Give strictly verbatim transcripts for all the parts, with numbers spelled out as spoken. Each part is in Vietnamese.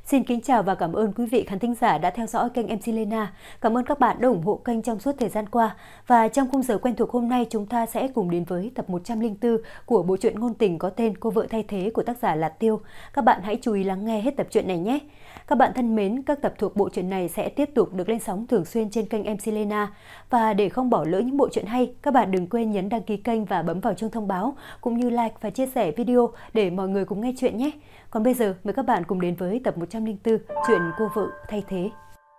Xin kính chào và cảm ơn quý vị khán thính giả đã theo dõi kênh em xê Lena. Cảm ơn các bạn đã ủng hộ kênh trong suốt thời gian qua. Và trong khung giờ quen thuộc hôm nay, chúng ta sẽ cùng đến với tập một trăm lẻ bốn của bộ truyện ngôn tình có tên Cô vợ thay thế của tác giả là Tiêu. Các bạn hãy chú ý lắng nghe hết tập truyện này nhé. Các bạn thân mến, các tập thuộc bộ truyện này sẽ tiếp tục được lên sóng thường xuyên trên kênh em xê Lena. Và để không bỏ lỡ những bộ truyện hay, các bạn đừng quên nhấn đăng ký kênh và bấm vào chuông thông báo, cũng như like và chia sẻ video để mọi người cùng nghe chuyện nhé. Còn bây giờ, mời các bạn cùng đến với tập một trăm lẻ bốn, chuyện Cô vợ thay thế.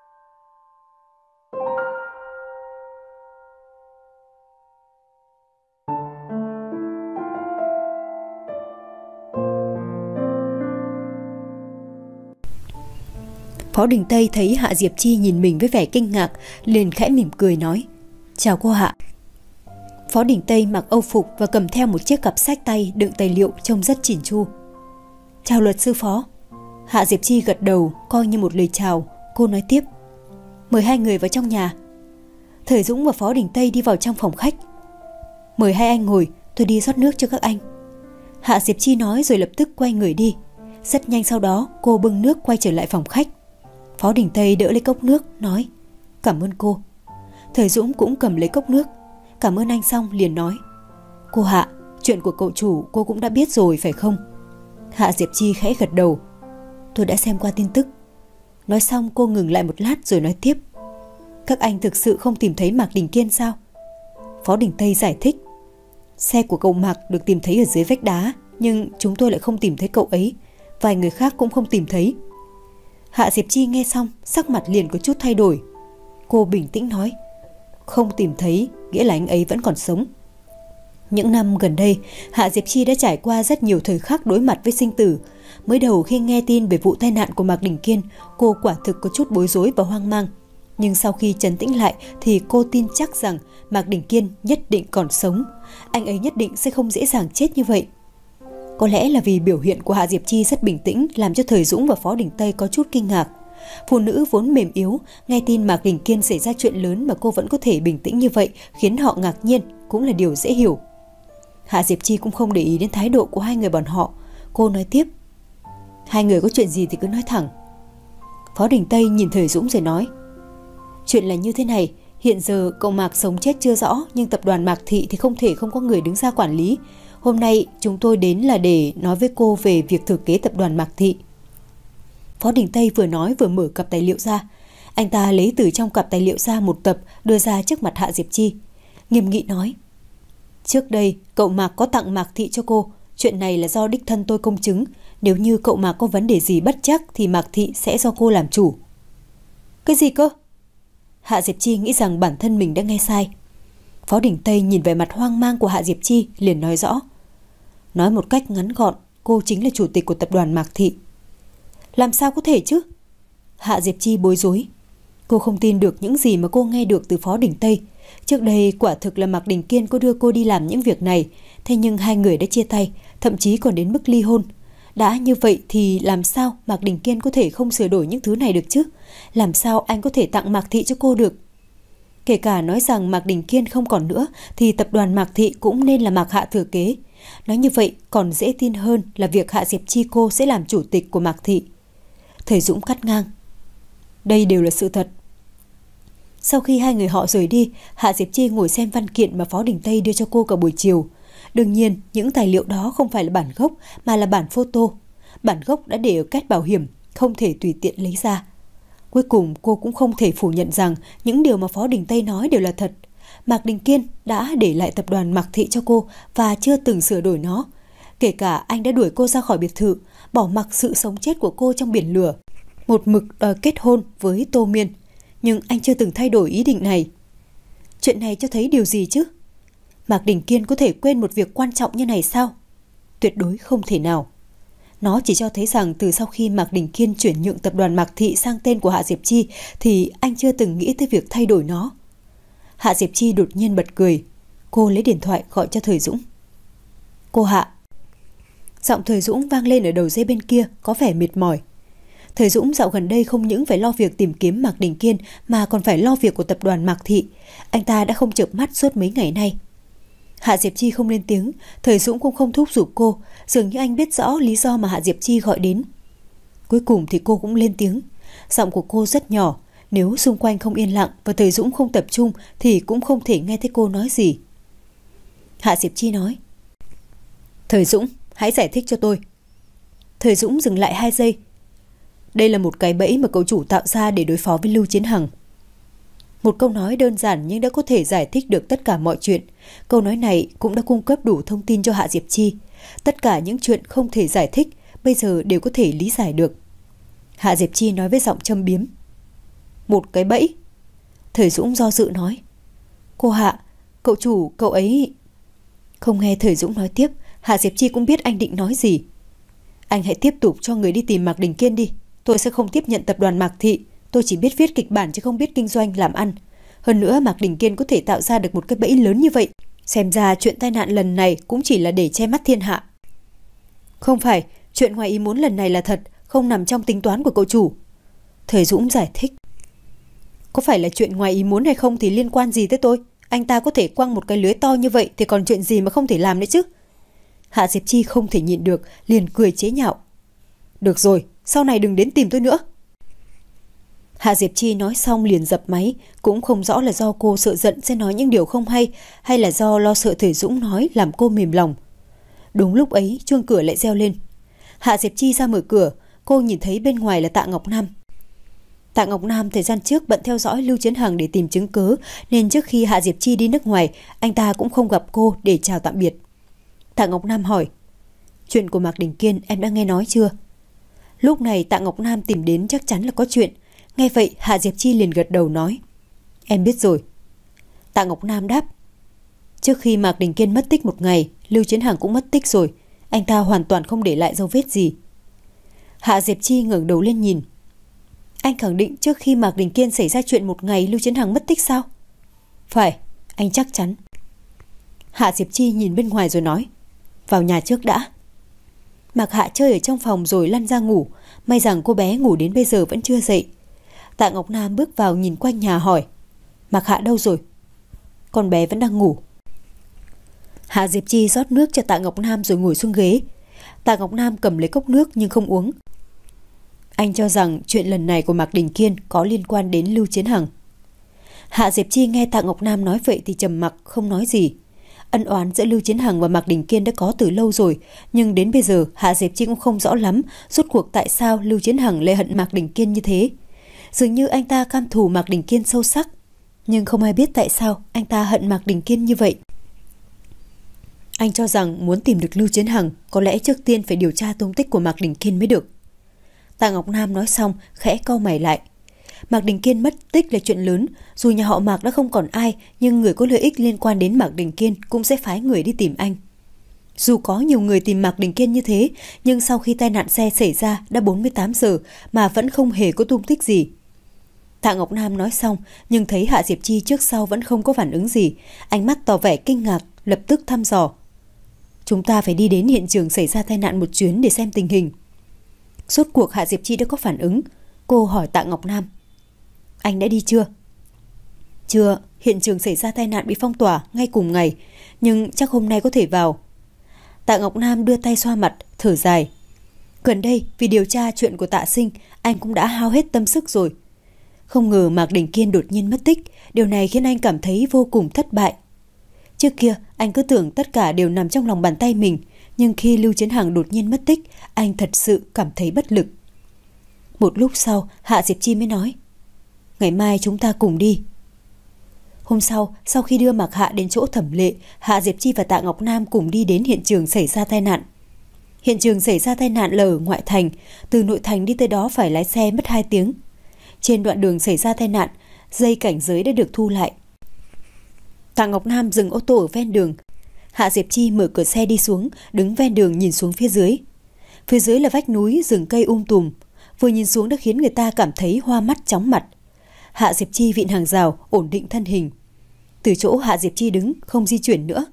Phó Đình Tây thấy Hạ Diệp Chi nhìn mình với vẻ kinh ngạc, liền khẽ mỉm cười nói: "Chào cô Hạ." Phó Đình Tây mặc âu phục và cầm theo một chiếc cặp sách tay đựng tài liệu trông rất chỉn chu. "Chào luật sư Phó." Hạ Diệp Chi gật đầu coi như một lời chào. Cô nói tiếp: "Mời hai người vào trong nhà." Thời Dũng và Phó Đình Tây đi vào trong phòng khách. "Mời hai anh ngồi, tôi đi rót nước cho các anh." Hạ Diệp Chi nói rồi lập tức quay người đi. Rất nhanh sau đó cô bưng nước quay trở lại phòng khách. Phó Đình Tây đỡ lấy cốc nước nói: "Cảm ơn cô." Thời Dũng cũng cầm lấy cốc nước. "Cảm ơn anh" xong liền nói: "Cô Hạ, chuyện của cậu chủ cô cũng đã biết rồi phải không?" Hạ Diệp Chi khẽ gật đầu: "Tôi đã xem qua tin tức." Nói xong cô ngừng lại một lát rồi nói tiếp: "Các anh thực sự không tìm thấy Mạc Đình Kiên sao?" Phó Đình Tây giải thích: "Xe của cậu Mạc được tìm thấy ở dưới vách đá, nhưng chúng tôi lại không tìm thấy cậu ấy. Vài người khác cũng không tìm thấy." Hạ Diệp Chi nghe xong, sắc mặt liền có chút thay đổi. Cô bình tĩnh nói: "Không tìm thấy nghĩa là anh ấy vẫn còn sống." Những năm gần đây, Hạ Diệp Chi đã trải qua rất nhiều thời khắc đối mặt với sinh tử. Mới đầu khi nghe tin về vụ tai nạn của Mạc Đình Kiên, cô quả thực có chút bối rối và hoang mang. Nhưng sau khi trấn tĩnh lại thì cô tin chắc rằng Mạc Đình Kiên nhất định còn sống. Anh ấy nhất định sẽ không dễ dàng chết như vậy. Có lẽ là vì biểu hiện của Hạ Diệp Chi rất bình tĩnh làm cho Thời Dũng và Phó Đình Tây có chút kinh ngạc. Phụ nữ vốn mềm yếu, nghe tin Mạc Đình Kiên xảy ra chuyện lớn mà cô vẫn có thể bình tĩnh như vậy khiến họ ngạc nhiên, cũng là điều dễ hiểu. Hạ Diệp Chi cũng không để ý đến thái độ của hai người bọn họ. Cô nói tiếp: "Hai người có chuyện gì thì cứ nói thẳng." Phó Đình Tây nhìn Thời Dũng rồi nói: "Chuyện là như thế này, hiện giờ cậu Mạc sống chết chưa rõ, nhưng tập đoàn Mạc Thị thì không thể không có người đứng ra quản lý. Hôm nay chúng tôi đến là để nói với cô về việc thừa kế tập đoàn Mạc Thị." Phó Đình Tây vừa nói vừa mở cặp tài liệu ra. Anh ta lấy từ trong cặp tài liệu ra một tập đưa ra trước mặt Hạ Diệp Chi, nghiêm nghị nói: "Trước đây cậu Mạc có tặng Mạc Thị cho cô. Chuyện này là do đích thân tôi công chứng. Nếu như cậu Mạc có vấn đề gì bất trắc thì Mạc Thị sẽ do cô làm chủ." "Cái gì cơ?" Hạ Diệp Chi nghĩ rằng bản thân mình đã nghe sai. Phó Đình Tây nhìn về mặt hoang mang của Hạ Diệp Chi liền nói rõ: "Nói một cách ngắn gọn, cô chính là chủ tịch của tập đoàn Mạc Thị." "Làm sao có thể chứ?" Hạ Diệp Chi bối rối. Cô không tin được những gì mà cô nghe được từ Phó Đình Tây. Trước đây quả thực là Mạc Đình Kiên có đưa cô đi làm những việc này, thế nhưng hai người đã chia tay, thậm chí còn đến mức ly hôn. Đã như vậy thì làm sao Mạc Đình Kiên có thể không sửa đổi những thứ này được chứ? Làm sao anh có thể tặng Mạc Thị cho cô được? Kể cả nói rằng Mạc Đình Kiên không còn nữa thì tập đoàn Mạc Thị cũng nên là Mạc Hạ thừa kế. Nói như vậy còn dễ tin hơn là việc Hạ Diệp Chi cô sẽ làm chủ tịch của Mạc Thị. Thời Dũng cắt ngang: "Đây đều là sự thật." Sau khi hai người họ rời đi, Hạ Diệp Chi ngồi xem văn kiện mà Phó Đình Tây đưa cho cô cả buổi chiều. Đương nhiên, những tài liệu đó không phải là bản gốc mà là bản photo. Bản gốc đã để ở két bảo hiểm, không thể tùy tiện lấy ra. Cuối cùng cô cũng không thể phủ nhận rằng những điều mà Phó Đình Tây nói đều là thật. Mạc Đình Kiên đã để lại tập đoàn Mạc Thị cho cô và chưa từng sửa đổi nó. Kể cả anh đã đuổi cô ra khỏi biệt thự, bỏ mặc sự sống chết của cô trong biển lửa, một mực đòi kết hôn với Tô Miên, nhưng anh chưa từng thay đổi ý định này. Chuyện này cho thấy điều gì chứ? Mạc Đình Kiên có thể quên một việc quan trọng như này sao? Tuyệt đối không thể nào. Nó chỉ cho thấy rằng từ sau khi Mạc Đình Kiên chuyển nhượng tập đoàn Mạc Thị sang tên của Hạ Diệp Chi thì anh chưa từng nghĩ tới việc thay đổi nó. Hạ Diệp Chi đột nhiên bật cười. Cô lấy điện thoại gọi cho Thời Dũng. "Cô Hạ." Giọng Thời Dũng vang lên ở đầu dây bên kia có vẻ mệt mỏi. Thời Dũng dạo gần đây không những phải lo việc tìm kiếm Mạc Đình Kiên mà còn phải lo việc của tập đoàn Mạc Thị. Anh ta đã không chợp mắt suốt mấy ngày nay. Hạ Diệp Chi không lên tiếng, Thời Dũng cũng không thúc giục cô, dường như anh biết rõ lý do mà Hạ Diệp Chi gọi đến. Cuối cùng thì cô cũng lên tiếng. Giọng của cô rất nhỏ, nếu xung quanh không yên lặng và Thời Dũng không tập trung thì cũng không thể nghe thấy cô nói gì. Hạ Diệp Chi nói: Thời Dũng, hãy giải thích cho tôi. Thời Dũng dừng lại hai giây. Đây là một cái bẫy mà cậu chủ tạo ra để đối phó với Lưu Chiến Hằng. Một câu nói đơn giản nhưng đã có thể giải thích được tất cả mọi chuyện. Câu nói này cũng đã cung cấp đủ thông tin cho Hạ Diệp Chi. Tất cả những chuyện không thể giải thích bây giờ đều có thể lý giải được. Hạ Diệp Chi nói với giọng châm biếm: Một cái bẫy? Thời Dũng do dự nói: Cô Hạ, cậu chủ, cậu ấy... Không nghe Thời Dũng nói tiếp, Hạ Diệp Chi cũng biết anh định nói gì. Anh hãy tiếp tục cho người đi tìm Mạc Đình Kiên đi. Tôi sẽ không tiếp nhận tập đoàn Mạc Thị. Tôi chỉ biết viết kịch bản chứ không biết kinh doanh làm ăn. Hơn nữa Mạc Đình Kiên có thể tạo ra được một cái bẫy lớn như vậy. Xem ra chuyện tai nạn lần này cũng chỉ là để che mắt thiên hạ. Không phải, chuyện ngoài ý muốn lần này là thật, không nằm trong tính toán của cậu chủ. Thời Dũng giải thích. Có phải là chuyện ngoài ý muốn hay không thì liên quan gì tới tôi? Anh ta có thể quăng một cái lưới to như vậy thì còn chuyện gì mà không thể làm nữa chứ? Hạ Diệp Chi không thể nhịn được, liền cười chế nhạo. Được rồi, sau này đừng đến tìm tôi nữa. Hạ Diệp Chi nói xong liền dập máy, cũng không rõ là do cô sợ giận sẽ nói những điều không hay hay là do lo sợ Thời Dũng nói làm cô mềm lòng. Đúng lúc ấy chuông cửa lại reo lên. Hạ Diệp Chi ra mở cửa, cô nhìn thấy bên ngoài là Tạ Ngọc Nam. Tạ Ngọc Nam thời gian trước bận theo dõi Lưu Chiến Hằng để tìm chứng cớ, nên trước khi Hạ Diệp Chi đi nước ngoài, anh ta cũng không gặp cô để chào tạm biệt. Tạ Ngọc Nam hỏi: Chuyện của Mạc Đình Kiên em đã nghe nói chưa? Lúc này Tạ Ngọc Nam tìm đến chắc chắn là có chuyện. Nghe vậy Hạ Diệp Chi liền gật đầu nói: Em biết rồi. Tạ Ngọc Nam đáp: Trước khi Mạc Đình Kiên mất tích một ngày, Lưu Chiến Hằng cũng mất tích rồi. Anh ta hoàn toàn không để lại dấu vết gì. Hạ Diệp Chi ngẩng đầu lên nhìn. Anh khẳng định trước khi Mạc Đình Kiên xảy ra chuyện một ngày Lưu Chiến Hằng mất tích sao? Phải, anh chắc chắn. Hạ Diệp Chi nhìn bên ngoài rồi nói: Vào nhà trước đã. Mạc Hạ chơi ở trong phòng rồi lăn ra ngủ. May rằng cô bé ngủ đến bây giờ vẫn chưa dậy. Tạ Ngọc Nam bước vào nhìn quanh nhà hỏi: Mạc Hạ đâu rồi? Con bé vẫn đang ngủ. Hạ Diệp Chi rót nước cho Tạ Ngọc Nam rồi ngồi xuống ghế. Tạ Ngọc Nam cầm lấy cốc nước nhưng không uống. Anh cho rằng chuyện lần này của Mạc Đình Kiên có liên quan đến Lưu Chiến Hằng. Hạ Diệp Chi nghe Tạ Ngọc Nam nói vậy thì trầm mặc không nói gì. Ân oán giữa Lưu Chiến Hằng và Mạc Đình Kiên đã có từ lâu rồi, nhưng đến bây giờ Hạ Diệp Chi cũng không rõ lắm rốt cuộc tại sao Lưu Chiến Hằng lại hận Mạc Đình Kiên như thế. Dường như anh ta căm thù Mạc Đình Kiên sâu sắc, nhưng không ai biết tại sao anh ta hận Mạc Đình Kiên như vậy. Anh cho rằng muốn tìm được Lưu Chiến Hằng, có lẽ trước tiên phải điều tra tung tích của Mạc Đình Kiên mới được. Tạ Ngọc Nam nói xong khẽ cau mày lại. Mạc Đình Kiên mất tích là chuyện lớn, dù nhà họ Mạc đã không còn ai, nhưng người có lợi ích liên quan đến Mạc Đình Kiên cũng sẽ phái người đi tìm anh. Dù có nhiều người tìm Mạc Đình Kiên như thế, nhưng sau khi tai nạn xe xảy ra đã bốn mươi tám giờ mà vẫn không hề có tung tích gì. Tạ Ngọc Nam nói xong, nhưng thấy Hạ Diệp Chi trước sau vẫn không có phản ứng gì, ánh mắt tỏ vẻ kinh ngạc, lập tức thăm dò. Chúng ta phải đi đến hiện trường xảy ra tai nạn một chuyến để xem tình hình. Rốt cuộc Hạ Diệp Chi đã có phản ứng. Cô hỏi Tạ Ngọc Nam: Anh đã đi chưa? Chưa, hiện trường xảy ra tai nạn bị phong tỏa ngay cùng ngày, nhưng chắc hôm nay có thể vào. Tạ Ngọc Nam đưa tay xoa mặt, thở dài. Gần đây vì điều tra chuyện của Tạ Sinh, anh cũng đã hao hết tâm sức rồi. Không ngờ Mạc Đình Kiên đột nhiên mất tích, điều này khiến anh cảm thấy vô cùng thất bại. Trước kia anh cứ tưởng tất cả đều nằm trong lòng bàn tay mình, nhưng khi Lưu Chiến Hằng đột nhiên mất tích, anh thật sự cảm thấy bất lực. Một lúc sau, Hạ Diệp Chi mới nói: Ngày mai chúng ta cùng đi. Hôm sau, sau khi đưa Mạc Hạ đến chỗ thẩm lệ, Hạ Diệp Chi và Tạ Ngọc Nam cùng đi đến hiện trường xảy ra tai nạn. Hiện trường xảy ra tai nạn là ở ngoại thành, từ nội thành đi tới đó phải lái xe mất hai tiếng. Trên đoạn đường xảy ra tai nạn, dây cảnh giới đã được thu lại. Tạ Ngọc Nam dừng ô tô ở ven đường. Hạ Diệp Chi mở cửa xe đi xuống, đứng ven đường nhìn xuống phía dưới. Phía dưới là vách núi, rừng cây um tùm. Vừa nhìn xuống đã khiến người ta cảm thấy hoa mắt chóng mặt. Hạ Diệp Chi vịn hàng rào, ổn định thân hình. Từ chỗ Hạ Diệp Chi đứng, không di chuyển nữa.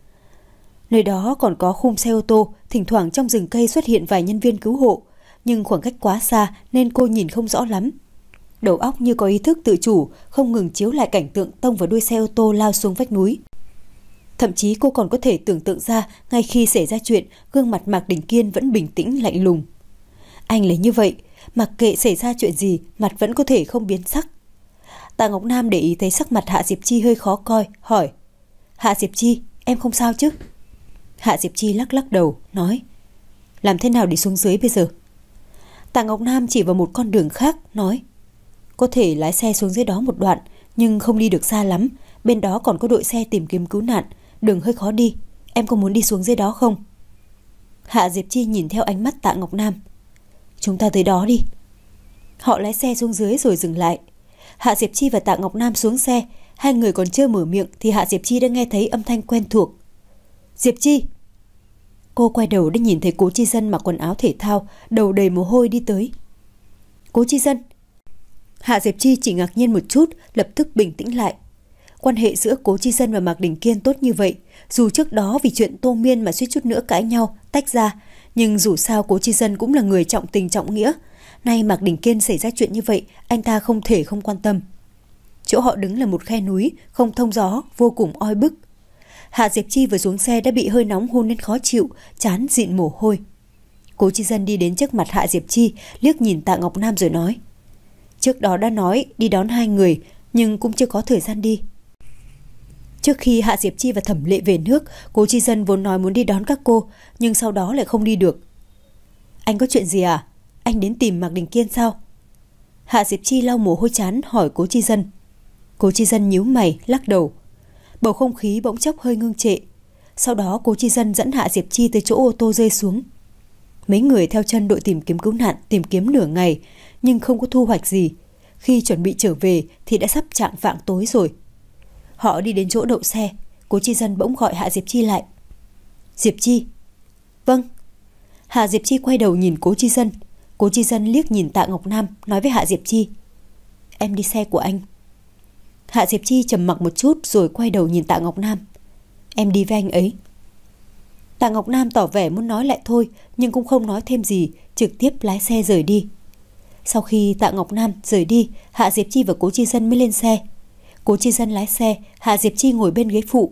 Nơi đó còn có khung xe ô tô, thỉnh thoảng trong rừng cây xuất hiện vài nhân viên cứu hộ, nhưng khoảng cách quá xa nên cô nhìn không rõ lắm. Đầu óc như có ý thức tự chủ, không ngừng chiếu lại cảnh tượng tông vào đuôi xe ô tô lao xuống vách núi. Thậm chí cô còn có thể tưởng tượng ra, ngay khi xảy ra chuyện, gương mặt Mạc Đình Kiên vẫn bình tĩnh lạnh lùng. Anh lấy như vậy, Mặc kệ xảy ra chuyện gì, mặt vẫn có thể không biến sắc. Tạ Ngọc Nam để ý thấy sắc mặt Hạ Diệp Chi hơi khó coi, hỏi: Hạ Diệp Chi, em không sao chứ? Hạ Diệp Chi lắc lắc đầu, nói: Làm thế nào để xuống dưới bây giờ? Tạ Ngọc Nam chỉ vào một con đường khác, nói: Có thể lái xe xuống dưới đó một đoạn, nhưng không đi được xa lắm. Bên đó còn có đội xe tìm kiếm cứu nạn, đường hơi khó đi. Em có muốn đi xuống dưới đó không? Hạ Diệp Chi nhìn theo ánh mắt Tạ Ngọc Nam: Chúng ta tới đó đi. Họ lái xe xuống dưới rồi dừng lại. Hạ Diệp Chi và Tạ Ngọc Nam xuống xe. Hai người còn chưa mở miệng thì Hạ Diệp Chi đã nghe thấy âm thanh quen thuộc: Diệp Chi. Cô quay đầu đã nhìn thấy Cố Chi Dân mặc quần áo thể thao, đầu đầy mồ hôi đi tới. Cố Chi Dân. Hạ Diệp Chi chỉ ngạc nhiên một chút, lập tức bình tĩnh lại. Quan hệ giữa Cố Chi Dân và Mạc Đình Kiên tốt như vậy, dù trước đó vì chuyện Tô Miên mà suýt chút nữa cãi nhau, tách ra, nhưng dù sao Cố Chi Dân cũng là người trọng tình trọng nghĩa. Nay Mạc Đình Kiên xảy ra chuyện như vậy, anh ta không thể không quan tâm. Chỗ họ đứng là một khe núi, không thông gió, vô cùng oi bức. Hạ Diệp Chi vừa xuống xe đã bị hơi nóng hun nên khó chịu, trán dịn mồ hôi. Cố Chi Dân đi đến trước mặt Hạ Diệp Chi, liếc nhìn Tạ Ngọc Nam rồi nói: Trước đó đã nói đi đón hai người, nhưng cũng chưa có thời gian đi. Trước khi Hạ Diệp Chi và Thẩm Lệ về nước, Cố Chi Dân vốn nói muốn đi đón các cô, nhưng sau đó lại không đi được. Anh có chuyện gì à? Anh đến tìm Mạc Đình Kiên sao? Hạ Diệp Chi lau mồ hôi trán hỏi Cố Chi Dân. Cố Chi Dân nhíu mày, lắc đầu. Bầu không khí bỗng chốc hơi ngưng trệ. Sau đó Cố Chi Dân dẫn Hạ Diệp Chi tới chỗ ô tô rơi xuống. Mấy người theo chân đội tìm kiếm cứu nạn tìm kiếm nửa ngày, nhưng không có thu hoạch gì. Khi chuẩn bị trở về thì đã sắp chạng vạng tối rồi. Họ đi đến chỗ đậu xe, Cố Chi Dân bỗng gọi Hạ Diệp Chi lại. Diệp Chi. Vâng. Hạ Diệp Chi quay đầu nhìn Cố Chi Dân. Cố Chi Dân liếc nhìn Tạ Ngọc Nam, nói với Hạ Diệp Chi: Em đi xe của anh. Hạ Diệp Chi trầm mặc một chút rồi quay đầu nhìn Tạ Ngọc Nam. Em đi với anh ấy. Tạ Ngọc Nam tỏ vẻ muốn nói lại thôi, nhưng cũng không nói thêm gì, trực tiếp lái xe rời đi. Sau khi Tạ Ngọc Nam rời đi, Hạ Diệp Chi và Cố Chi Dân mới lên xe. Cố Chi Dân lái xe, Hạ Diệp Chi ngồi bên ghế phụ.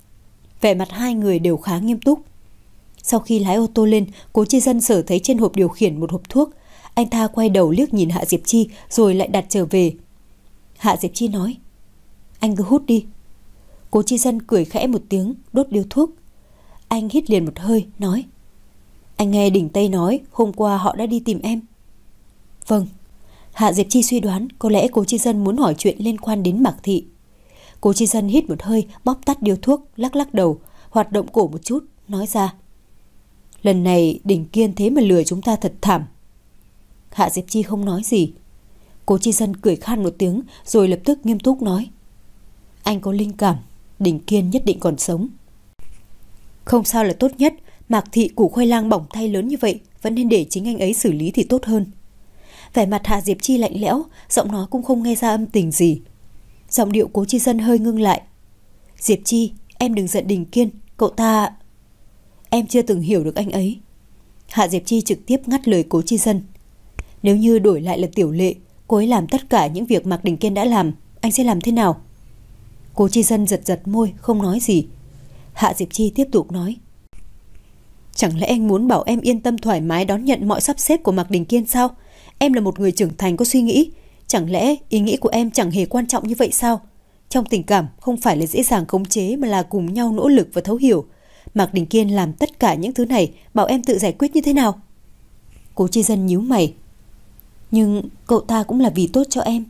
Vẻ mặt hai người đều khá nghiêm túc. Sau khi lái ô tô lên, Cố Chi Dân sở thấy trên hộp điều khiển một hộp thuốc. Anh ta quay đầu liếc nhìn Hạ Diệp Chi rồi lại đặt trở về. Hạ Diệp Chi nói: Anh cứ hút đi. Cố Chi Dân cười khẽ một tiếng, đốt điếu thuốc. Anh hít liền một hơi, nói: Anh nghe Đình Tây nói hôm qua họ đã đi tìm em. Vâng. Hạ Diệp Chi suy đoán có lẽ Cố Chi Dân muốn hỏi chuyện liên quan đến Mạc Thị. Cố Chi Dân hít một hơi, bóp tắt điếu thuốc, lắc lắc đầu, hoạt động cổ một chút, nói ra: Lần này Đình Kiên thế mà lừa chúng ta thật thảm. Hạ Diệp Chi không nói gì. Cố Chi Dân cười khan một tiếng rồi lập tức nghiêm túc nói: Anh có linh cảm, Đình Kiên nhất định còn sống. Không sao là tốt nhất, Mạc Thị củ khoai lang bỏng thay lớn như vậy, vẫn nên để chính anh ấy xử lý thì tốt hơn. Vẻ mặt Hạ Diệp Chi lạnh lẽo, giọng nói cũng không nghe ra âm tình gì. Giọng điệu Cố Chi Dân hơi ngưng lại. Diệp Chi, em đừng giận Đình Kiên, cậu ta... Em chưa từng hiểu được anh ấy. Hạ Diệp Chi trực tiếp ngắt lời Cố Chi Dân. Nếu như đổi lại là Tiểu Lệ, cô ấy làm tất cả những việc Mạc Đình Kiên đã làm, anh sẽ làm thế nào? Cố Chi Dân giật giật môi, không nói gì. Hạ Diệp Chi tiếp tục nói: Chẳng lẽ anh muốn bảo em yên tâm thoải mái đón nhận mọi sắp xếp của Mạc Đình Kiên sao? Em là một người trưởng thành có suy nghĩ. Chẳng lẽ ý nghĩ của em chẳng hề quan trọng như vậy sao? Trong tình cảm không phải là dễ dàng khống chế, mà là cùng nhau nỗ lực và thấu hiểu. Mạc Đình Kiên làm tất cả những thứ này, bảo em tự giải quyết như thế nào? Cố Chi Dân nhíu mày. Nhưng cậu ta cũng là vì tốt cho em.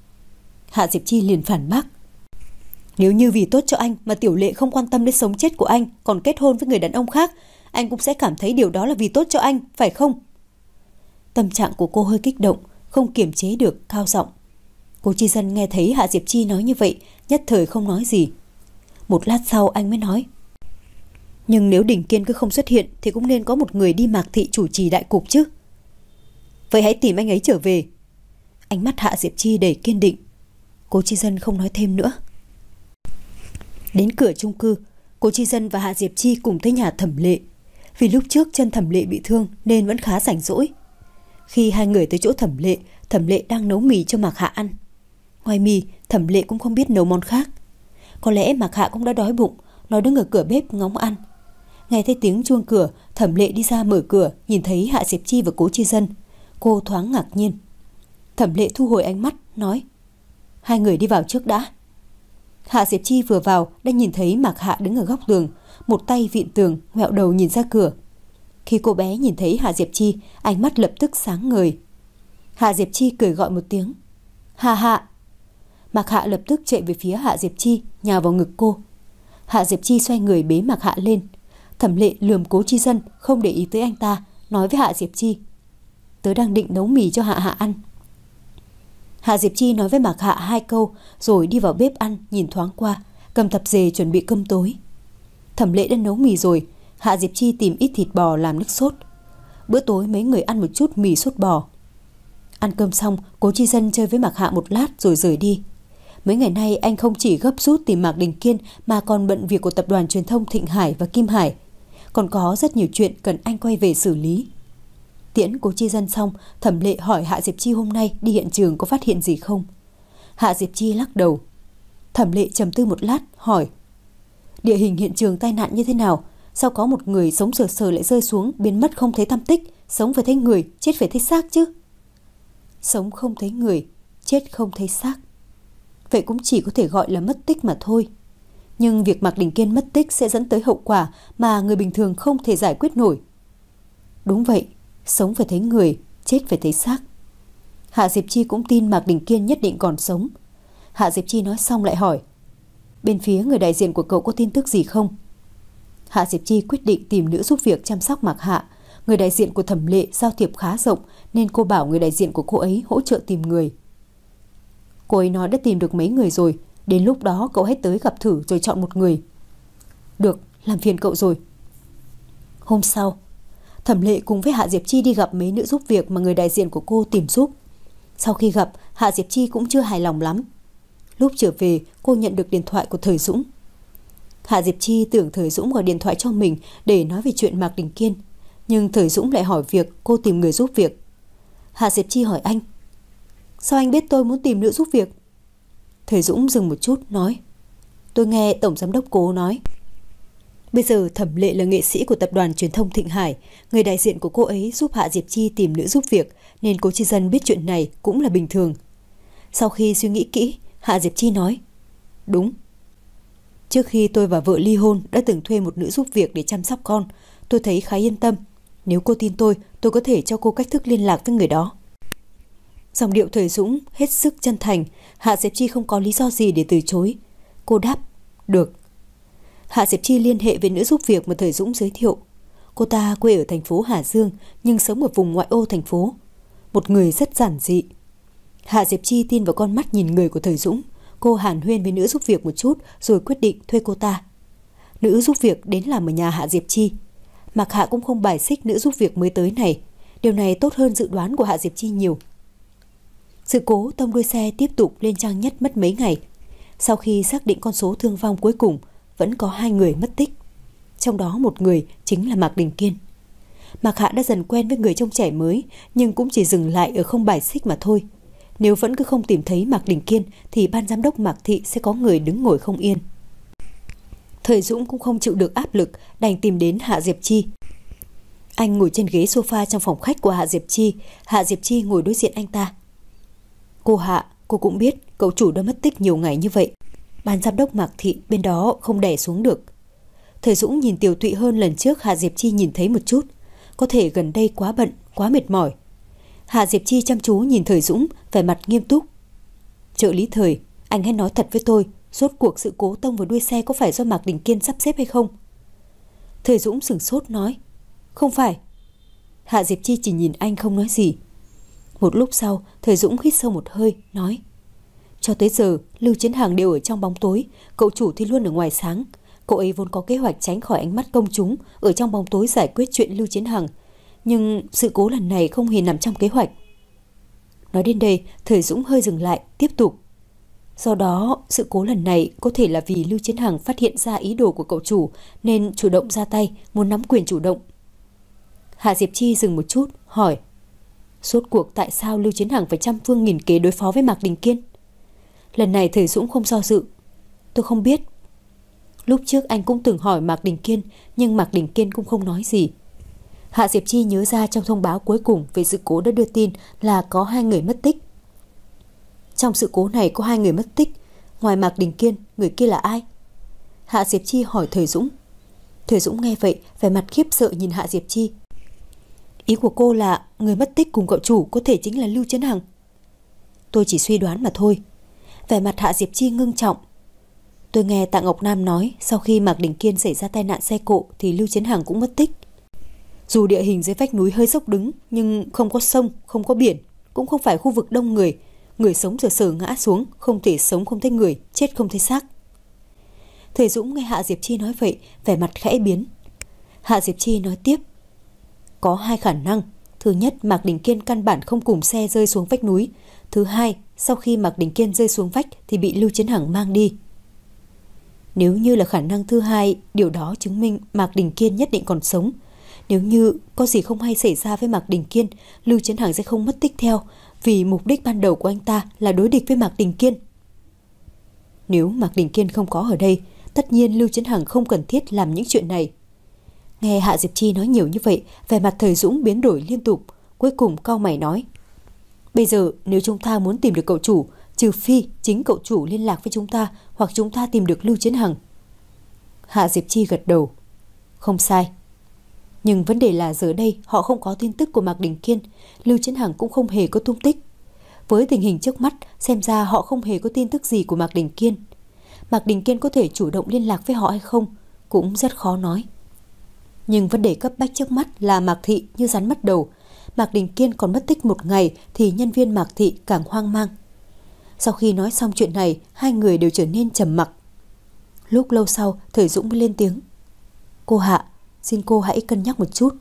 Hạ Diệp Chi liền phản bác: Nếu như vì tốt cho anh mà Tiểu Lệ không quan tâm đến sống chết của anh, còn kết hôn với người đàn ông khác, anh cũng sẽ cảm thấy điều đó là vì tốt cho anh, phải không? Tâm trạng của cô hơi kích động, không kiềm chế được, cao giọng. Cố Chi Dân nghe thấy Hạ Diệp Chi nói như vậy, nhất thời không nói gì. Một lát sau anh mới nói: Nhưng nếu Đình Kiên cứ không xuất hiện thì cũng nên có một người đi Mạc Thị chủ trì đại cục chứ. Vậy hãy tìm anh ấy trở về. Ánh mắt Hạ Diệp Chi đầy kiên định. Cố Chi Dân không nói thêm nữa. Đến cửa chung cư, Cố Chi Dân và Hạ Diệp Chi cùng tới nhà Thẩm Lệ. Vì lúc trước chân Thẩm Lệ bị thương nên vẫn khá rảnh rỗi. Khi hai người tới chỗ Thẩm Lệ, Thẩm Lệ đang nấu mì cho Mạc Hạ ăn. Ngoài mì, Thẩm Lệ cũng không biết nấu món khác. Có lẽ Mạc Hạ cũng đã đói bụng, nó đứng ở cửa bếp ngóng ăn. Nghe thấy tiếng chuông cửa, Thẩm Lệ đi ra mở cửa, nhìn thấy Hạ Diệp Chi và Cố Chi Dân. Cô thoáng ngạc nhiên. Thẩm Lệ thu hồi ánh mắt, nói: Hai người đi vào trước đã. Hạ Diệp Chi vừa vào đã nhìn thấy Mạc Hạ đứng ở góc tường, một tay vịn tường, ngoẹo đầu nhìn ra cửa. Khi cô bé nhìn thấy Hạ Diệp Chi, ánh mắt lập tức sáng ngời. Hạ Diệp Chi cười gọi một tiếng: Hạ Hạ. Mạc Hạ lập tức chạy về phía Hạ Diệp Chi, nhào vào ngực cô. Hạ Diệp Chi xoay người bế Mạc Hạ lên. Thẩm Lệ lườm Cố Chi Dân, không để ý tới anh ta, nói với Hạ Diệp Chi: Tớ đang định nấu mì cho Hạ Hạ ăn. Hạ Diệp Chi nói với Mạc Hạ hai câu rồi đi vào bếp ăn, nhìn thoáng qua, cầm tập dề chuẩn bị cơm tối. Thẩm Lệ đã nấu mì rồi. Hạ Diệp Chi tìm ít thịt bò làm nước sốt. Bữa tối mấy người ăn một chút mì sốt bò. Ăn cơm xong, Cố Chi Dân chơi với Mạc Hạ một lát rồi rời đi. Mấy ngày nay anh không chỉ gấp rút tìm Mạc Đình Kiên mà còn bận việc của tập đoàn truyền thông Thịnh Hải và Kim Hải. Còn có rất nhiều chuyện cần anh quay về xử lý. Tiễn Cố Chi Dân xong, Thẩm Lệ hỏi Hạ Diệp Chi hôm nay đi hiện trường có phát hiện gì không. Hạ Diệp Chi lắc đầu. Thẩm Lệ trầm tư một lát, hỏi: Địa hình hiện trường tai nạn như thế nào? Sao có một người sống sờ sờ lại rơi xuống, biến mất không thấy tăm tích? Sống phải thấy người, chết phải thấy xác chứ. Sống không thấy người, chết không thấy xác. Vậy cũng chỉ có thể gọi là mất tích mà thôi. Nhưng việc Mạc Đình Kiên mất tích sẽ dẫn tới hậu quả mà người bình thường không thể giải quyết nổi. Đúng vậy, sống phải thấy người, chết phải thấy xác. Hạ Diệp Chi cũng tin Mạc Đình Kiên nhất định còn sống. Hạ Diệp Chi nói xong lại hỏi: Bên phía người đại diện của cậu có tin tức gì không? Hạ Diệp Chi quyết định tìm nữ giúp việc chăm sóc Mạc Hạ. Người đại diện của Thẩm Lệ giao thiệp khá rộng nên cô bảo người đại diện của cô ấy hỗ trợ tìm người. Cô ấy nói đã tìm được mấy người rồi. Đến lúc đó cậu hãy tới gặp thử rồi chọn một người. Được, làm phiền cậu rồi. Hôm sau, Thẩm Lệ cùng với Hạ Diệp Chi đi gặp mấy nữ giúp việc mà người đại diện của cô tìm giúp. Sau khi gặp, Hạ Diệp Chi cũng chưa hài lòng lắm. Lúc trở về, cô nhận được điện thoại của Thời Dũng. Hạ Diệp Chi tưởng Thời Dũng gọi điện thoại cho mình để nói về chuyện Mạc Đình Kiên. Nhưng Thời Dũng lại hỏi việc cô tìm người giúp việc. Hạ Diệp Chi hỏi anh: Sao anh biết tôi muốn tìm nữ giúp việc? Thời Dũng dừng một chút nói: Tôi nghe Tổng Giám đốc Cố nói. Bây giờ Thẩm Lệ là nghệ sĩ của tập đoàn truyền thông Thịnh Hải. Người đại diện của cô ấy giúp Hạ Diệp Chi tìm nữ giúp việc, nên Cố Chi Dân biết chuyện này cũng là bình thường. Sau khi suy nghĩ kỹ, Hạ Diệp Chi nói: Đúng. Trước khi tôi và vợ ly hôn đã từng thuê một nữ giúp việc để chăm sóc con. Tôi thấy khá yên tâm. Nếu cô tin tôi, tôi có thể cho cô cách thức liên lạc với người đó. Giọng điệu Thời Dũng hết sức chân thành. Hạ Diệp Chi không có lý do gì để từ chối. Cô đáp: Được. Hạ Diệp Chi liên hệ với nữ giúp việc mà Thời Dũng giới thiệu. Cô ta quê ở thành phố Hà Dương nhưng sống ở vùng ngoại ô thành phố. Một người rất giản dị. Hạ Diệp Chi tin vào con mắt nhìn người của Thời Dũng. Cô hàn huyên với nữ giúp việc một chút rồi quyết định thuê cô ta. Nữ giúp việc đến làm ở nhà Hạ Diệp Chi. Mạc Hạ cũng không bài xích nữ giúp việc mới tới này. Điều này tốt hơn dự đoán của Hạ Diệp Chi nhiều. Sự cố tông đuôi xe tiếp tục lên trang nhất mất mấy ngày. Sau khi xác định con số thương vong cuối cùng, vẫn có hai người mất tích. Trong đó một người chính là Mạc Đình Kiên. Mạc Hạ đã dần quen với người trông trẻ mới, nhưng cũng chỉ dừng lại ở không bài xích mà thôi. Nếu vẫn cứ không tìm thấy Mạc Đình Kiên thì ban giám đốc Mạc Thị sẽ có người đứng ngồi không yên. Thời Dũng cũng không chịu được áp lực, đành tìm đến Hạ Diệp Chi. Anh ngồi trên ghế sofa trong phòng khách của Hạ Diệp Chi. Hạ Diệp Chi ngồi đối diện anh ta. Cô Hạ, cô cũng biết cậu chủ đã mất tích nhiều ngày như vậy. Ban giám đốc Mạc Thị bên đó không đè xuống được. Thời Dũng nhìn tiều tụy hơn lần trước Hạ Diệp Chi nhìn thấy một chút. Có thể gần đây quá bận, quá mệt mỏi. Hạ Diệp Chi chăm chú nhìn Thời Dũng, vẻ mặt nghiêm túc. Trợ lý Thời, anh hãy nói thật với tôi, rốt cuộc sự cố tông vào đuôi xe có phải do Mạc Đình Kiên sắp xếp hay không? Thời Dũng sửng sốt nói: Không phải. Hạ Diệp Chi chỉ nhìn anh không nói gì. Một lúc sau, Thời Dũng hít sâu một hơi, nói: Cho tới giờ, Lưu Chiến Hằng đều ở trong bóng tối, cậu chủ thì luôn ở ngoài sáng. Cậu ấy vốn có kế hoạch tránh khỏi ánh mắt công chúng, ở trong bóng tối giải quyết chuyện Lưu Chiến Hằng. Nhưng sự cố lần này không hề nằm trong kế hoạch. Nói đến đây, Thời Dũng hơi dừng lại, tiếp tục. Do đó, sự cố lần này có thể là vì Lưu Chiến Hằng phát hiện ra ý đồ của cậu chủ nên chủ động ra tay, muốn nắm quyền chủ động. Hạ Diệp Chi dừng một chút, hỏi: Rốt cuộc tại sao Lưu Chiến Hằng phải trăm phương nghìn kế đối phó với Mạc Đình Kiên? Lần này Thời Dũng không do dự. Tôi không biết. Lúc trước anh cũng từng hỏi Mạc Đình Kiên, nhưng Mạc Đình Kiên cũng không nói gì. Hạ Diệp Chi nhớ ra trong thông báo cuối cùng về sự cố đã đưa tin là có hai người mất tích. Trong sự cố này có hai người mất tích, ngoài Mạc Đình Kiên, người kia là ai? Hạ Diệp Chi hỏi Thời Dũng. Thời Dũng nghe vậy, vẻ mặt khiếp sợ nhìn Hạ Diệp Chi. Ý của cô là người mất tích cùng cậu chủ có thể chính là Lưu Chấn Hằng. Tôi chỉ suy đoán mà thôi. Vẻ mặt Hạ Diệp Chi ngưng trọng. Tôi nghe Tạ Ngọc Nam nói sau khi Mạc Đình Kiên xảy ra tai nạn xe cộ thì Lưu Chấn Hằng cũng mất tích. Dù địa hình dưới vách núi hơi dốc đứng nhưng không có sông, không có biển, cũng không phải khu vực đông người. Người sống giờ sờ ngã xuống, không thể sống không thấy người, chết không thấy xác. Thời Dũng nghe Hạ Diệp Chi nói vậy, vẻ mặt khẽ biến. Hạ Diệp Chi nói tiếp. Có hai khả năng. Thứ nhất, Mạc Đình Kiên căn bản không cùng xe rơi xuống vách núi. Thứ hai, sau khi Mạc Đình Kiên rơi xuống vách thì bị Lưu Chấn Hằng mang đi. Nếu như là khả năng thứ hai, điều đó chứng minh Mạc Đình Kiên nhất định còn sống. Nếu như có gì không hay xảy ra với Mạc Đình Kiên, Lưu Chấn Hằng sẽ không mất tích theo, vì mục đích ban đầu của anh ta là đối địch với Mạc Đình Kiên. Nếu Mạc Đình Kiên không có ở đây, tất nhiên Lưu Chấn Hằng không cần thiết làm những chuyện này. Nghe Hạ Diệp Chi nói nhiều như vậy, vẻ mặt Thời Dũng biến đổi liên tục, cuối cùng cau mày nói. Bây giờ nếu chúng ta muốn tìm được cậu chủ, trừ phi chính cậu chủ liên lạc với chúng ta, hoặc chúng ta tìm được Lưu Chấn Hằng. Hạ Diệp Chi gật đầu. Không sai. Nhưng vấn đề là giờ đây họ không có tin tức của Mạc Đình Kiên, Lưu Chấn Hằng cũng không hề có tung tích. Với tình hình trước mắt, xem ra họ không hề có tin tức gì của Mạc Đình Kiên. Mạc Đình Kiên có thể chủ động liên lạc với họ hay không, cũng rất khó nói. Nhưng vấn đề cấp bách trước mắt là Mạc Thị như rắn mất đầu. Mạc Đình Kiên còn mất tích một ngày thì nhân viên Mạc Thị càng hoang mang. Sau khi nói xong chuyện này, hai người đều trở nên trầm mặc. Lúc lâu sau, Thời Dũng mới lên tiếng. Cô Hạ, xin cô hãy cân nhắc một chút.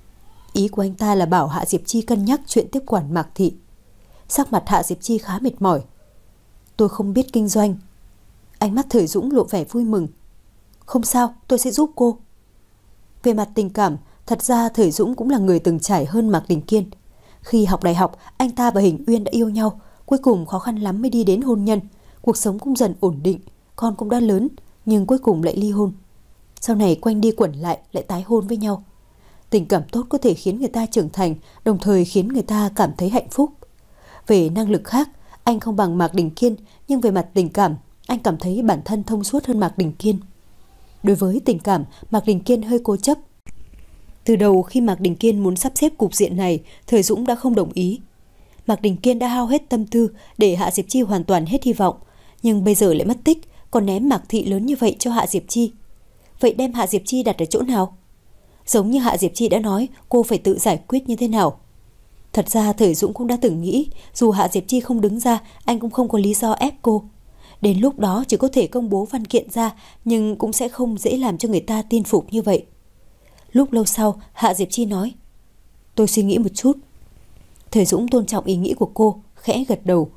Ý của anh ta là bảo Hạ Diệp Chi cân nhắc chuyện tiếp quản Mạc Thị. Sắc mặt Hạ Diệp Chi khá mệt mỏi. Tôi không biết kinh doanh. Ánh mắt Thời Dũng lộ vẻ vui mừng. Không sao, tôi sẽ giúp cô. Về mặt tình cảm, thật ra Thời Dũng cũng là người từng trải hơn Mạc Đình Kiên. Khi học đại học, anh ta và Hình Uyên đã yêu nhau, cuối cùng khó khăn lắm mới đi đến hôn nhân. Cuộc sống cũng dần ổn định, con cũng đã lớn, nhưng cuối cùng lại ly hôn. Sau này quanh đi quẩn lại lại tái hôn với nhau. Tình cảm tốt có thể khiến người ta trưởng thành, đồng thời khiến người ta cảm thấy hạnh phúc. Về năng lực khác, anh không bằng Mạc Đình Kiên, nhưng về mặt tình cảm, anh cảm thấy bản thân thông suốt hơn Mạc Đình Kiên. Đối với tình cảm, Mạc Đình Kiên hơi cố chấp. Từ đầu khi Mạc Đình Kiên muốn sắp xếp cục diện này, Thời Dũng đã không đồng ý. Mạc Đình Kiên đã hao hết tâm tư để Hạ Diệp Chi hoàn toàn hết hy vọng, nhưng bây giờ lại mất tích, còn ném Mạc Thị lớn như vậy cho Hạ Diệp Chi. Vậy đem Hạ Diệp Chi đặt ở chỗ nào? Giống như Hạ Diệp Chi đã nói, cô phải tự giải quyết như thế nào? Thật ra Thời Dũng cũng đã từng nghĩ, dù Hạ Diệp Chi không đứng ra, anh cũng không có lý do ép cô. Đến lúc đó chỉ có thể công bố văn kiện ra, nhưng cũng sẽ không dễ làm cho người ta tin phục như vậy. Lúc lâu sau, Hạ Diệp Chi nói, tôi suy nghĩ một chút. Thời Dũng tôn trọng ý nghĩ của cô, khẽ gật đầu.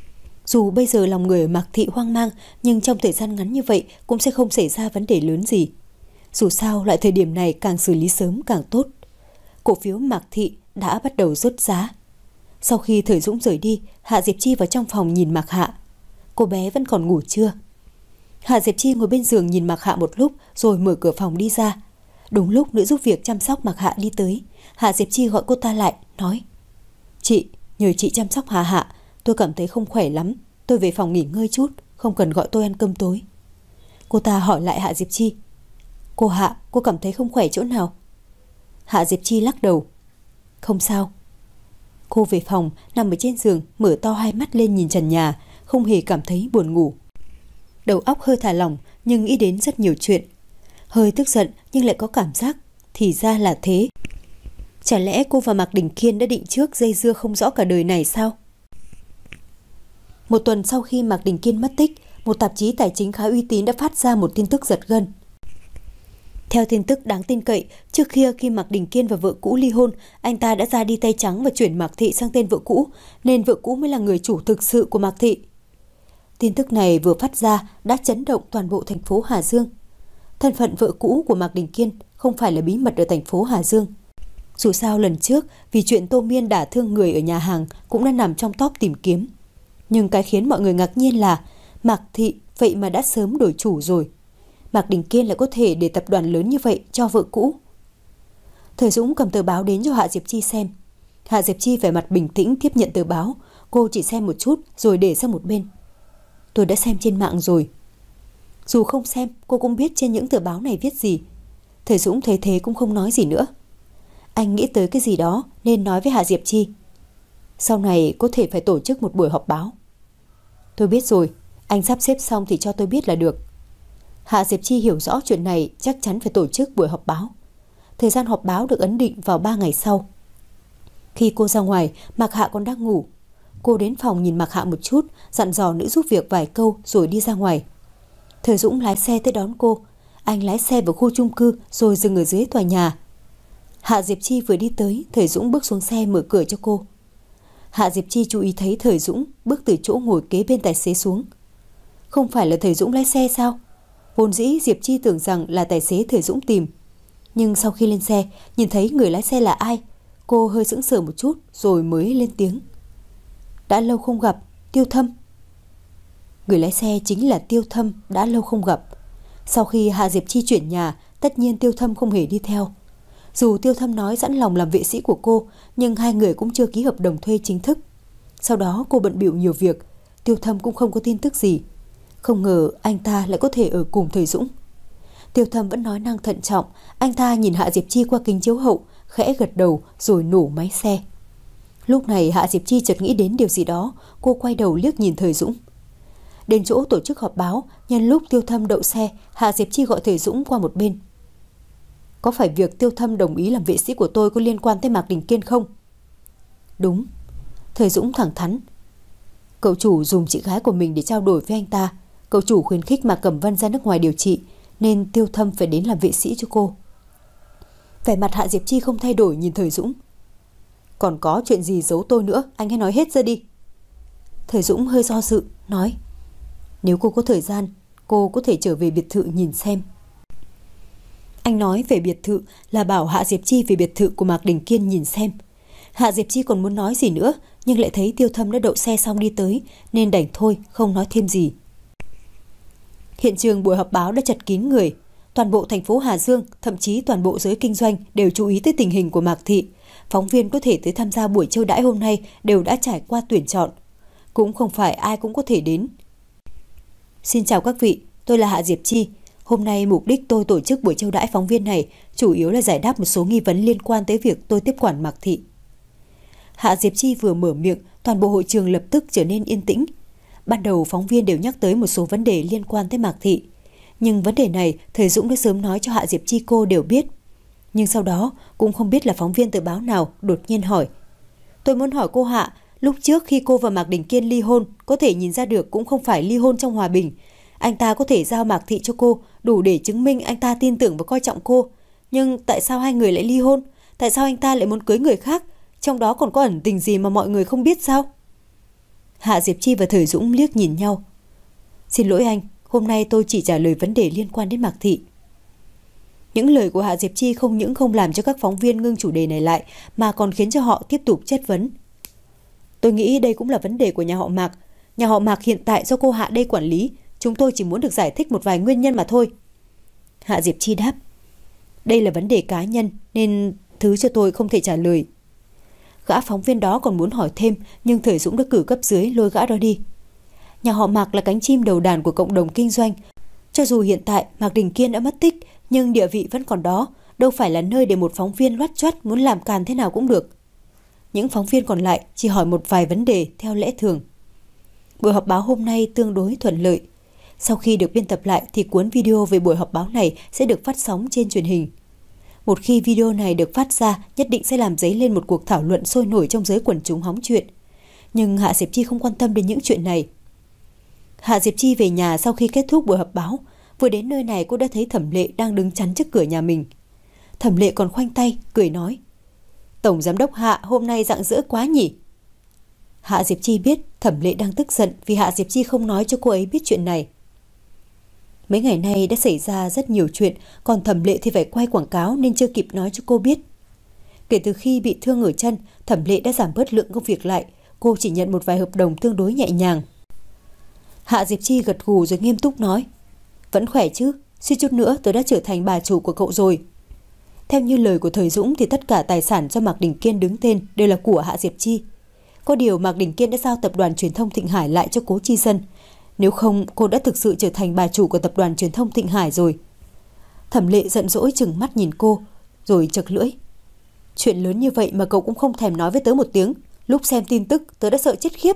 Dù bây giờ lòng người ở Mạc Thị hoang mang, nhưng trong thời gian ngắn như vậy cũng sẽ không xảy ra vấn đề lớn gì. Dù sao, loại thời điểm này càng xử lý sớm càng tốt. Cổ phiếu Mạc Thị đã bắt đầu rớt giá. Sau khi Thời Dũng rời đi, Hạ Diệp Chi vào trong phòng nhìn Mạc Hạ. Cô bé vẫn còn ngủ trưa. Hạ Diệp Chi ngồi bên giường nhìn Mạc Hạ một lúc rồi mở cửa phòng đi ra. Đúng lúc nữ giúp việc chăm sóc Mạc Hạ đi tới, Hạ Diệp Chi gọi cô ta lại, nói: Chị, nhờ chị chăm sóc Hạ Hạ, tôi cảm thấy không khỏe lắm, tôi về phòng nghỉ ngơi chút, không cần gọi tôi ăn cơm tối. Cô ta hỏi lại Hạ Diệp Chi: Cô Hạ, cô cảm thấy không khỏe chỗ nào? Hạ Diệp Chi lắc đầu: Không sao. Cô về phòng, nằm ở trên giường, mở to hai mắt lên nhìn trần nhà, không hề cảm thấy buồn ngủ. Đầu óc hơi thả lỏng, nhưng nghĩ đến rất nhiều chuyện. Hơi tức giận nhưng lại có cảm giác thì ra là thế. Chả lẽ cô và Mạc Đình Kiên đã định trước dây dưa không rõ cả đời này sao? Một tuần sau khi Mạc Đình Kiên mất tích, một tạp chí tài chính khá uy tín đã phát ra một tin tức giật gân. Theo tin tức đáng tin cậy, trước kia khi Mạc Đình Kiên và vợ cũ ly hôn, anh ta đã ra đi tay trắng và chuyển Mạc Thị sang tên vợ cũ, nên vợ cũ mới là người chủ thực sự của Mạc Thị. Tin tức này vừa phát ra đã chấn động toàn bộ thành phố Hà Dương. Thân phận vợ cũ của Mạc Đình Kiên không phải là bí mật ở thành phố Hà Dương. Dù sao lần trước, vì chuyện Tô Miên đả thương người ở nhà hàng cũng đã nằm trong top tìm kiếm. Nhưng cái khiến mọi người ngạc nhiên là Mạc Thị vậy mà đã sớm đổi chủ rồi. Mạc Đình Kiên lại có thể để tập đoàn lớn như vậy cho vợ cũ. Thời Dũng cầm tờ báo đến cho Hạ Diệp Chi xem. Hạ Diệp Chi vẻ mặt bình tĩnh tiếp nhận tờ báo. Cô chỉ xem một chút rồi để sang một bên. Tôi đã xem trên mạng rồi. Dù không xem, cô cũng biết trên những tờ báo này viết gì. Thời Dũng thấy thế cũng không nói gì nữa. Anh nghĩ tới cái gì đó nên nói với Hạ Diệp Chi. Sau này có thể phải tổ chức một buổi họp báo. Tôi biết rồi, anh sắp xếp xong thì cho tôi biết là được. Hạ Diệp Chi hiểu rõ chuyện này chắc chắn phải tổ chức buổi họp báo. Thời gian họp báo được ấn định vào ba ngày sau. Khi cô ra ngoài, Mạc Hạ còn đang ngủ. Cô đến phòng nhìn Mạc Hạ một chút, dặn dò nữ giúp việc vài câu rồi đi ra ngoài. Thời Dũng lái xe tới đón cô. Anh lái xe vào khu chung cư rồi dừng ở dưới tòa nhà. Hạ Diệp Chi vừa đi tới, Thời Dũng bước xuống xe mở cửa cho cô. Hạ Diệp Chi chú ý thấy Thời Dũng bước từ chỗ ngồi kế bên tài xế xuống. Không phải là Thời Dũng lái xe sao? Vốn dĩ Diệp Chi tưởng rằng là tài xế Thời Dũng tìm. Nhưng sau khi lên xe, nhìn thấy người lái xe là ai, cô hơi sững sờ một chút rồi mới lên tiếng. Đã lâu không gặp, Tiêu Thâm. Người lái xe chính là Tiêu Thâm đã lâu không gặp. Sau khi Hạ Diệp Chi chuyển nhà, tất nhiên Tiêu Thâm không hề đi theo. Dù Tiêu Thâm nói sẵn lòng làm vệ sĩ của cô, nhưng hai người cũng chưa ký hợp đồng thuê chính thức. Sau đó cô bận bịu nhiều việc, Tiêu Thâm cũng không có tin tức gì. Không ngờ anh ta lại có thể ở cùng Thời Dũng. Tiêu Thâm vẫn nói năng thận trọng. Anh ta nhìn Hạ Diệp Chi qua kính chiếu hậu, khẽ gật đầu rồi nổ máy xe. Lúc này Hạ Diệp Chi chợt nghĩ đến điều gì đó. Cô quay đầu liếc nhìn Thời Dũng. Đến chỗ tổ chức họp báo, nhân lúc Tiêu Thâm đậu xe, Hạ Diệp Chi gọi Thời Dũng qua một bên. Có phải việc Tiêu Thâm đồng ý làm vệ sĩ của tôi có liên quan tới Mạc Đình Kiên không? Đúng. Thời Dũng thẳng thắn. Cậu chủ dùng chị gái của mình để trao đổi với anh ta. Cậu chủ khuyến khích Mạc Cẩm Vân ra nước ngoài điều trị, nên Tiêu Thâm phải đến làm vệ sĩ cho cô. Vẻ mặt Hạ Diệp Chi không thay đổi nhìn Thời Dũng. Còn có chuyện gì giấu tôi nữa, anh hãy nói hết ra đi. Thời Dũng hơi do dự, nói. Nếu cô có thời gian, cô có thể trở về biệt thự nhìn xem. Anh nói về biệt thự là bảo Hạ Diệp Chi về biệt thự của Mạc Đình Kiên nhìn xem. Hạ Diệp Chi còn muốn nói gì nữa, nhưng lại thấy Tiêu Thâm đã đậu xe xong đi tới, nên đành thôi không nói thêm gì. Hiện trường buổi họp báo đã chật kín người. Toàn bộ thành phố Hà Dương, thậm chí toàn bộ giới kinh doanh đều chú ý tới tình hình của Mạc Thị. Phóng viên có thể tới tham gia buổi chiêu đãi hôm nay đều đã trải qua tuyển chọn. Cũng không phải ai cũng có thể đến. Xin chào các vị, tôi là Hạ Diệp Chi. Hôm nay mục đích tôi tổ chức buổi chiêu đãi phóng viên này chủ yếu là giải đáp một số nghi vấn liên quan tới việc tôi tiếp quản Mạc Thị. Hạ Diệp Chi vừa mở miệng, toàn bộ hội trường lập tức trở nên yên tĩnh. Ban đầu phóng viên đều nhắc tới một số vấn đề liên quan tới Mạc Thị. Nhưng vấn đề này Thời Dũng đã sớm nói cho Hạ Diệp Chi cô đều biết. Nhưng sau đó cũng không biết là phóng viên tờ báo nào đột nhiên hỏi. Tôi muốn hỏi cô Hạ, lúc trước khi cô và Mạc Đình Kiên ly hôn, có thể nhìn ra được cũng không phải ly hôn trong hòa bình. Anh ta có thể giao Mạc Thị cho cô, đủ để chứng minh anh ta tin tưởng và coi trọng cô. Nhưng tại sao hai người lại ly hôn? Tại sao anh ta lại muốn cưới người khác? Trong đó còn có ẩn tình gì mà mọi người không biết sao? Hạ Diệp Chi và Thời Dũng liếc nhìn nhau. Xin lỗi anh, hôm nay tôi chỉ trả lời vấn đề liên quan đến Mạc Thị. Những lời của Hạ Diệp Chi không những không làm cho các phóng viên ngưng chủ đề này lại, mà còn khiến cho họ tiếp tục chất vấn. Tôi nghĩ đây cũng là vấn đề của nhà họ Mạc. Nhà họ Mạc hiện tại do cô Hạ đây quản lý. Chúng tôi chỉ muốn được giải thích một vài nguyên nhân mà thôi. Hạ Diệp Chi đáp. Đây là vấn đề cá nhân nên thứ cho tôi không thể trả lời. Gã phóng viên đó còn muốn hỏi thêm, nhưng Thời Dũng đã cử cấp dưới lôi gã đó đi. Nhà họ Mạc là cánh chim đầu đàn của cộng đồng kinh doanh. Cho dù hiện tại Mạc Đình Kiên đã mất tích, nhưng địa vị vẫn còn đó, đâu phải là nơi để một phóng viên loắt choắt muốn làm càn thế nào cũng được. Những phóng viên còn lại chỉ hỏi một vài vấn đề theo lẽ thường. Buổi họp báo hôm nay tương đối thuận lợi. Sau khi được biên tập lại thì cuốn video về buổi họp báo này sẽ được phát sóng trên truyền hình. Một khi video này được phát ra, nhất định sẽ làm dấy lên một cuộc thảo luận sôi nổi trong giới quần chúng hóng chuyện. Nhưng Hạ Diệp Chi không quan tâm đến những chuyện này. Hạ Diệp Chi về nhà sau khi kết thúc buổi họp báo. Vừa đến nơi này cô đã thấy Thẩm Lệ đang đứng chắn trước cửa nhà mình. Thẩm Lệ còn khoanh tay, cười nói. Tổng giám đốc Hạ hôm nay rạng rỡ quá nhỉ? Hạ Diệp Chi biết Thẩm Lệ đang tức giận vì Hạ Diệp Chi không nói cho cô ấy biết chuyện này. Mấy ngày nay đã xảy ra rất nhiều chuyện, còn Thẩm Lệ thì phải quay quảng cáo nên chưa kịp nói cho cô biết. Kể từ khi bị thương ở chân, Thẩm Lệ đã giảm bớt lượng công việc lại, cô chỉ nhận một vài hợp đồng tương đối nhẹ nhàng. Hạ Diệp Chi gật gù rồi nghiêm túc nói. Vẫn khỏe chứ, suy chút nữa tôi đã trở thành bà chủ của cậu rồi. Theo như lời của Thời Dũng thì tất cả tài sản do Mạc Đình Kiên đứng tên đều là của Hạ Diệp Chi. Có điều Mạc Đình Kiên đã giao tập đoàn truyền thông Thịnh Hải lại cho Cố Chi Dân. Nếu không, cô đã thực sự trở thành bà chủ của tập đoàn truyền thông Thịnh Hải rồi. Thẩm Lệ giận dỗi trừng mắt nhìn cô, rồi chật lưỡi. Chuyện lớn như vậy mà cậu cũng không thèm nói với tớ một tiếng. Lúc xem tin tức tớ đã sợ chết khiếp.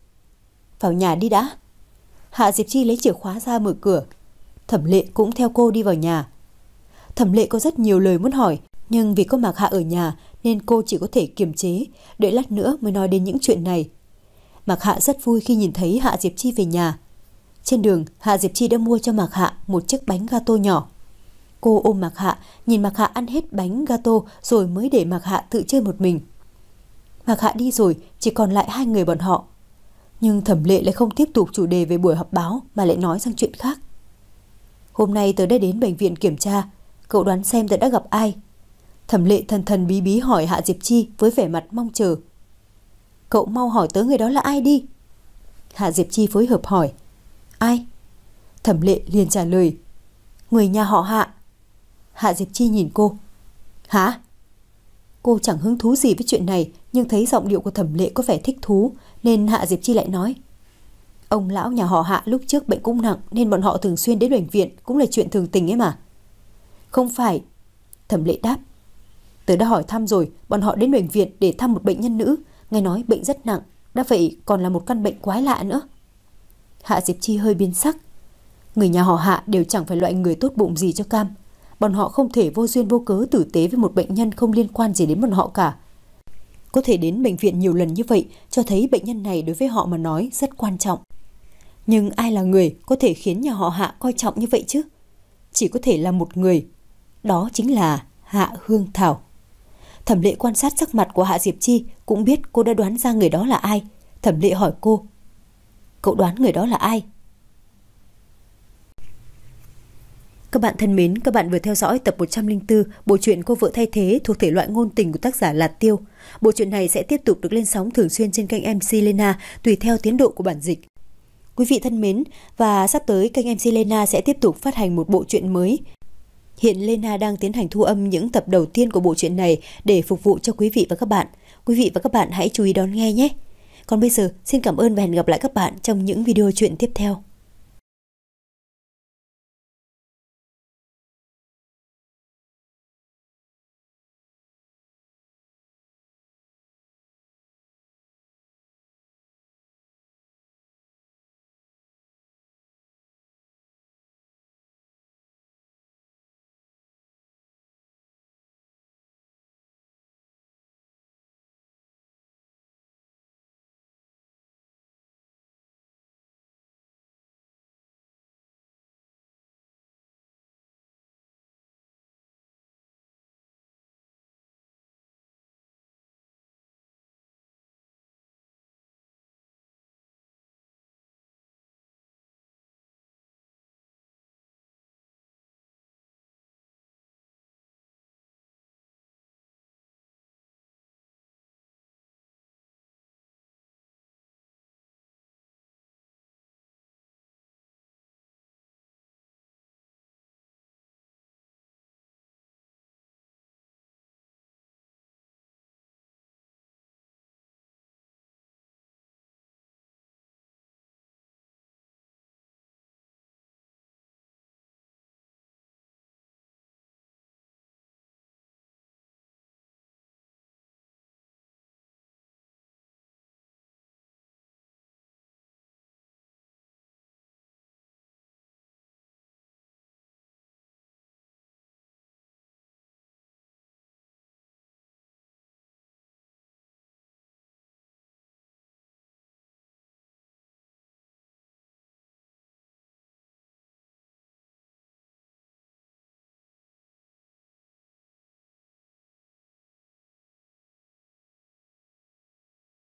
Vào nhà đi đã. Hạ Diệp Chi lấy chìa khóa ra mở cửa. Thẩm Lệ cũng theo cô đi vào nhà. Thẩm Lệ có rất nhiều lời muốn hỏi, nhưng vì có Mạc Hạ ở nhà nên cô chỉ có thể kiềm chế, đợi lát nữa mới nói đến những chuyện này. Mạc Hạ rất vui khi nhìn thấy Hạ Diệp Chi về nhà. Trên đường, Hạ Diệp Chi đã mua cho Mạc Hạ một chiếc bánh gato nhỏ. Cô ôm Mạc Hạ, nhìn Mạc Hạ ăn hết bánh gato rồi mới để Mạc Hạ tự chơi một mình. Mạc Hạ đi rồi, chỉ còn lại hai người bọn họ. Nhưng Thẩm Lệ lại không tiếp tục chủ đề về buổi họp báo mà lại nói sang chuyện khác. Hôm nay tớ đã đến bệnh viện kiểm tra, cậu đoán xem tớ đã gặp ai? Thẩm Lệ thần thần bí bí hỏi Hạ Diệp Chi với vẻ mặt mong chờ. Cậu mau hỏi tớ người đó là ai đi. Hạ Diệp Chi phối hợp hỏi. Ai? Thẩm Lệ liền trả lời. Người nhà họ Hạ. Hạ Diệp Chi nhìn cô. Hả? Cô chẳng hứng thú gì với chuyện này, nhưng thấy giọng điệu của Thẩm Lệ có vẻ thích thú nên Hạ Diệp Chi lại nói. Ông lão nhà họ Hạ lúc trước bệnh cũng nặng nên bọn họ thường xuyên đến bệnh viện, cũng là chuyện thường tình ấy mà. Không phải. Thẩm Lệ đáp. Tớ đã hỏi thăm rồi, bọn họ đến bệnh viện để thăm một bệnh nhân nữ, nghe nói bệnh rất nặng, đã vậy còn là một căn bệnh quái lạ nữa. Hạ Diệp Chi hơi biến sắc. Người nhà họ Hạ đều chẳng phải loại người tốt bụng gì cho cam. Bọn họ không thể vô duyên vô cớ tử tế với một bệnh nhân không liên quan gì đến bọn họ cả. Có thể đến bệnh viện nhiều lần như vậy cho thấy bệnh nhân này đối với họ mà nói rất quan trọng. Nhưng ai là người có thể khiến nhà họ Hạ coi trọng như vậy chứ? Chỉ có thể là một người. Đó chính là Hạ Hương Thảo. Thẩm Lệ quan sát sắc mặt của Hạ Diệp Chi cũng biết cô đã đoán ra người đó là ai. Thẩm Lệ hỏi cô. Cậu đoán người đó là ai? Các bạn thân mến, các bạn vừa theo dõi tập một trăm lẻ bốn bộ truyện Cô vợ thay thế thuộc thể loại ngôn tình của tác giả Lạt Tiêu. Bộ truyện này sẽ tiếp tục được lên sóng thường xuyên trên kênh em xê Lena tùy theo tiến độ của bản dịch. Quý vị thân mến, và sắp tới kênh em xê Lena sẽ tiếp tục phát hành một bộ truyện mới. Hiện Lena đang tiến hành thu âm những tập đầu tiên của bộ truyện này để phục vụ cho quý vị và các bạn. Quý vị và các bạn hãy chú ý đón nghe nhé. Còn bây giờ, xin cảm ơn và hẹn gặp lại các bạn trong những video truyện tiếp theo.